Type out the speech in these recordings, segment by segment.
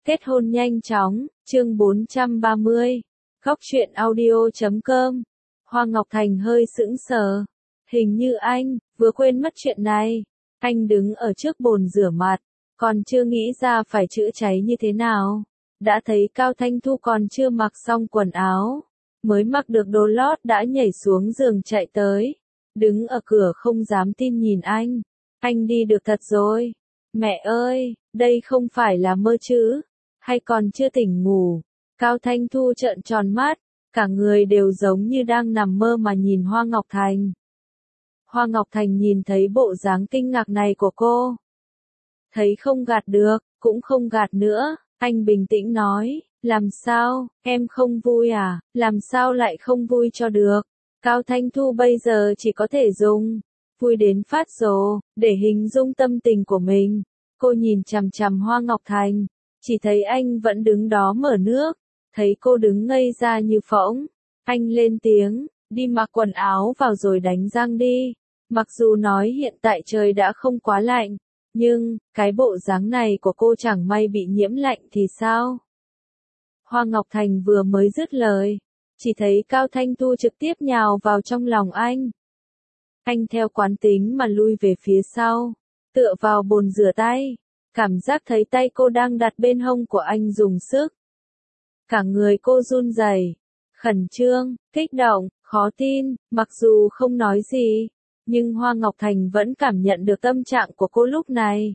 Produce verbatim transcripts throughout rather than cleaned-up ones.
Kết hôn nhanh chóng, chương bốn trăm ba mươi. Góc truyện audio chấm com. Hoa Ngọc Thành hơi sững sờ. Hình như anh, vừa quên mất chuyện này. Anh đứng ở trước bồn rửa mặt, còn chưa nghĩ ra phải chữa cháy như thế nào. Đã thấy Cao Thanh Thu còn chưa mặc xong quần áo. Mới mặc được đồ lót đã nhảy xuống giường chạy tới. Đứng ở cửa không dám tin nhìn anh. Anh đi được thật rồi. Mẹ ơi, đây không phải là mơ chứ? Hay còn chưa tỉnh ngủ? Cao Thanh Thu trợn tròn mắt, cả người đều giống như đang nằm mơ mà nhìn Hoa Ngọc Thành. Hoa Ngọc Thành nhìn thấy bộ dáng kinh ngạc này của cô. Thấy không gạt được, cũng không gạt nữa, anh bình tĩnh nói, làm sao, em không vui à, làm sao lại không vui cho được. Cao Thanh Thu bây giờ chỉ có thể dùng vui đến phát rồ để hình dung tâm tình của mình. Cô nhìn chằm chằm Hoa Ngọc Thành, chỉ thấy anh vẫn đứng đó mở nước, thấy cô đứng ngây ra như phỗng. Anh lên tiếng, đi mặc quần áo vào rồi đánh răng đi. Mặc dù nói hiện tại trời đã không quá lạnh, nhưng cái bộ dáng này của cô chẳng may bị nhiễm lạnh thì sao? Hoa Ngọc Thành vừa mới dứt lời, chỉ thấy Cao Thanh Thu trực tiếp nhào vào trong lòng anh. Anh theo quán tính mà lui về phía sau, tựa vào bồn rửa tay, cảm giác thấy tay cô đang đặt bên hông của anh dùng sức. Cả người cô run rẩy, khẩn trương, kích động, khó tin, mặc dù không nói gì, nhưng Hoa Ngọc Thành vẫn cảm nhận được tâm trạng của cô lúc này.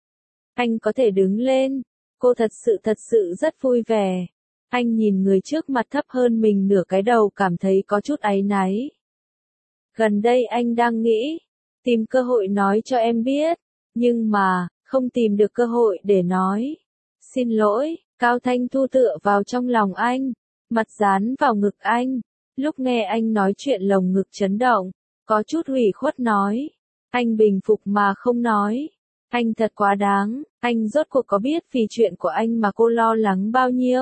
Anh có thể đứng lên, cô thật sự thật sự rất vui vẻ. Anh nhìn người trước mặt thấp hơn mình nửa cái đầu cảm thấy có chút áy náy. Gần đây anh đang nghĩ, tìm cơ hội nói cho em biết, nhưng mà, không tìm được cơ hội để nói. Xin lỗi, Cao Thanh Thu tựa vào trong lòng anh, mặt dán vào ngực anh. Lúc nghe anh nói chuyện lồng ngực chấn động, có chút ủy khuất nói. Anh bình phục mà không nói. Anh thật quá đáng, anh rốt cuộc có biết vì chuyện của anh mà cô lo lắng bao nhiêu?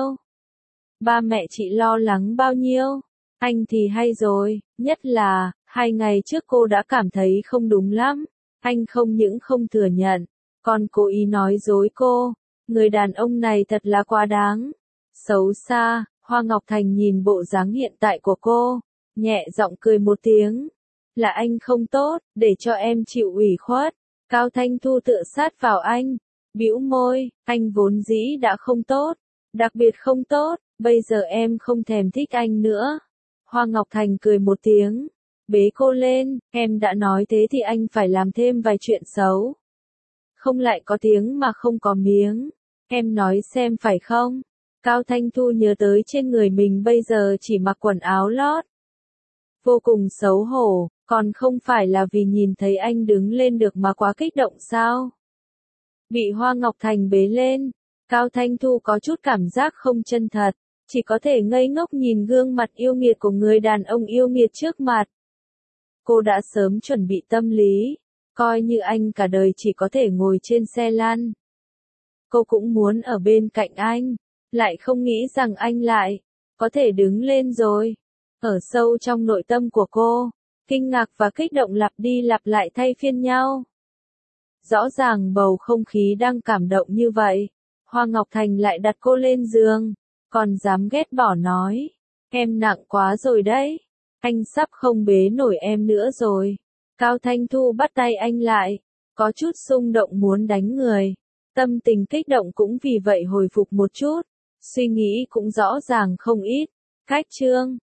Ba mẹ chị lo lắng bao nhiêu? Anh thì hay rồi, nhất là, hai ngày trước cô đã cảm thấy không đúng lắm. Anh không những không thừa nhận, còn cố ý nói dối cô. Người đàn ông này thật là quá đáng. Xấu xa, Hoa Ngọc Thành nhìn bộ dáng hiện tại của cô, nhẹ giọng cười một tiếng. Là anh không tốt, để cho em chịu ủy khuất. Cao Thanh Thu tựa sát vào anh, bĩu môi, anh vốn dĩ đã không tốt, đặc biệt không tốt, bây giờ em không thèm thích anh nữa. Hoa Ngọc Thành cười một tiếng, bế cô lên, em đã nói thế thì anh phải làm thêm vài chuyện xấu. Không lại có tiếng mà không có miếng, em nói xem phải không? Cao Thanh Thu nhớ tới trên người mình bây giờ chỉ mặc quần áo lót. Vô cùng xấu hổ, còn không phải là vì nhìn thấy anh đứng lên được mà quá kích động sao? Bị Hoa Ngọc Thành bế lên, Cao Thanh Thu có chút cảm giác không chân thật, chỉ có thể ngây ngốc nhìn gương mặt yêu nghiệt của người đàn ông yêu nghiệt trước mặt. Cô đã sớm chuẩn bị tâm lý, coi như anh cả đời chỉ có thể ngồi trên xe lăn. Cô cũng muốn ở bên cạnh anh, lại không nghĩ rằng anh lại có thể đứng lên rồi. Ở sâu trong nội tâm của cô, kinh ngạc và kích động lặp đi lặp lại thay phiên nhau. Rõ ràng bầu không khí đang cảm động như vậy, Hoa Ngọc Thành lại đặt cô lên giường, còn dám ghét bỏ nói, em nặng quá rồi đấy, anh sắp không bế nổi em nữa rồi. Cao Thanh Thu bắt tay anh lại, có chút xung động muốn đánh người, tâm tình kích động cũng vì vậy hồi phục một chút, suy nghĩ cũng rõ ràng không ít. Cách chương